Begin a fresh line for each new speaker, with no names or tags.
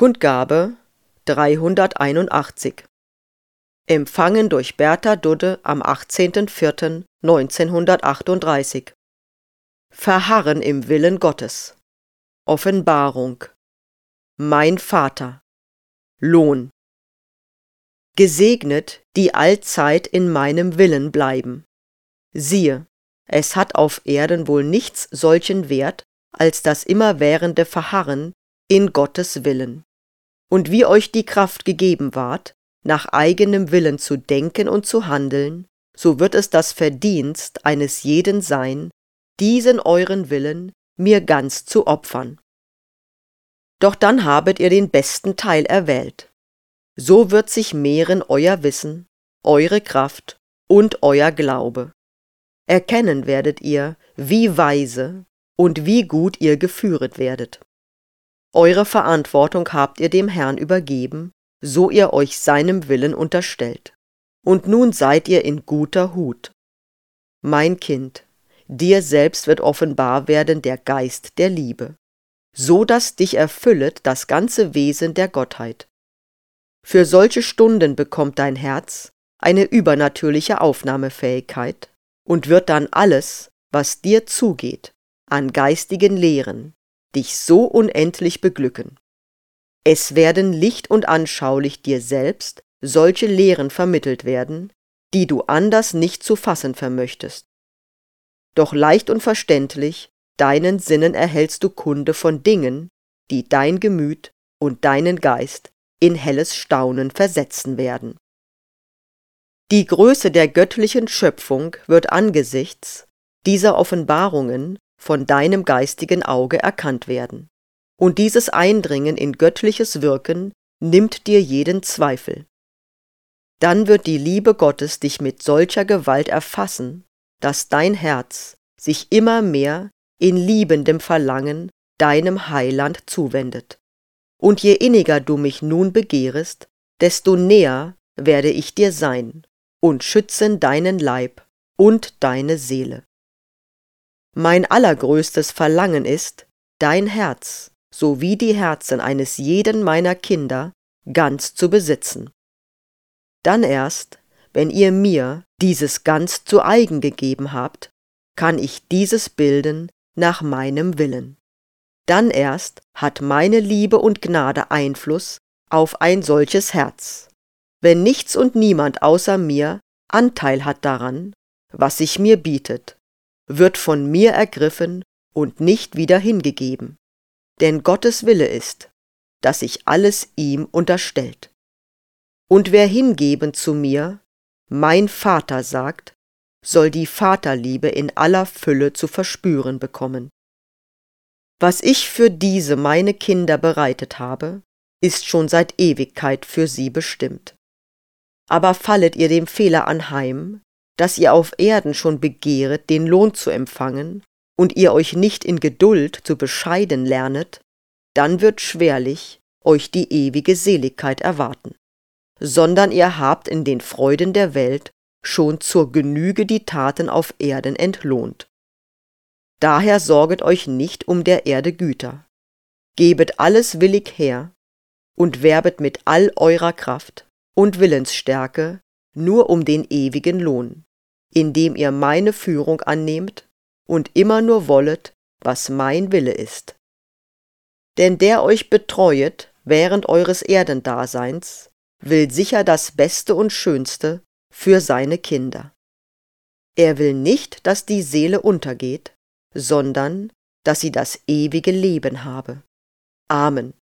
Kundgabe 381. Empfangen durch Bertha Dudde am 18.04.1938. Verharren im Willen Gottes. Offenbarung. Mein Vater. Lohn. Gesegnet, die allzeit in meinem Willen bleiben. Siehe, es hat auf Erden wohl nichts solchen Wert, als das immerwährende Verharren in Gottes Willen. Und wie euch die Kraft gegeben ward, nach eigenem Willen zu denken und zu handeln, so wird es das Verdienst eines jeden sein, diesen euren Willen mir ganz zu opfern. Doch dann habet ihr den besten Teil erwählt. So wird sich mehren euer Wissen, eure Kraft und euer Glaube. Erkennen werdet ihr, wie weise und wie gut ihr geführet werdet. Eure Verantwortung habt ihr dem Herrn übergeben, so ihr euch seinem Willen unterstellt. Und nun seid ihr in guter Hut. Mein Kind, dir selbst wird offenbar werden der Geist der Liebe, so dass dich erfüllet das ganze Wesen der Gottheit. Für solche Stunden bekommt dein Herz eine übernatürliche Aufnahmefähigkeit und wird dann alles, was dir zugeht, an geistigen Lehren, dich so unendlich beglücken. Es werden licht und anschaulich dir selbst solche Lehren vermittelt werden, die du anders nicht zu fassen vermöchtest. Doch leicht und verständlich deinen Sinnen erhältst du Kunde von Dingen, die dein Gemüt und deinen Geist in helles Staunen versetzen werden. Die Größe der göttlichen Schöpfung wird angesichts dieser Offenbarungen von deinem geistigen Auge erkannt werden, und dieses Eindringen in göttliches Wirken nimmt dir jeden Zweifel. Dann wird die Liebe Gottes dich mit solcher Gewalt erfassen, dass dein Herz sich immer mehr in liebendem Verlangen deinem Heiland zuwendet. Und je inniger du mich nun begehrest, desto näher werde ich dir sein und schützen deinen Leib und deine Seele. Mein allergrößtes Verlangen ist, dein Herz sowie die Herzen eines jeden meiner Kinder ganz zu besitzen. Dann erst, wenn ihr mir dieses ganz zu eigen gegeben habt, kann ich dieses bilden nach meinem Willen. Dann erst hat meine Liebe und Gnade Einfluss auf ein solches Herz, wenn nichts und niemand außer mir Anteil hat daran, was sich mir bietet, wird von mir ergriffen und nicht wieder hingegeben. Denn Gottes Wille ist, dass sich alles ihm unterstellt. Und wer hingeben zu mir, mein Vater sagt, soll die Vaterliebe in aller Fülle zu verspüren bekommen. Was ich für diese meine Kinder bereitet habe, ist schon seit Ewigkeit für sie bestimmt. Aber fallet ihr dem Fehler anheim, dass ihr auf Erden schon begehret, den Lohn zu empfangen, und ihr euch nicht in Geduld zu bescheiden lernet, dann wird schwerlich euch die ewige Seligkeit erwarten, sondern ihr habt in den Freuden der Welt schon zur Genüge die Taten auf Erden entlohnt. Daher sorget euch nicht um der Erde Güter, gebet alles willig her und werbet mit all eurer Kraft und Willensstärke nur um den ewigen Lohn, indem ihr meine Führung annehmt und immer nur wollet, was mein Wille ist. Denn der euch betreuet während eures Erdendaseins, will sicher das Beste und Schönste für seine Kinder. Er will nicht, dass die Seele untergeht, sondern dass sie das ewige Leben habe. Amen.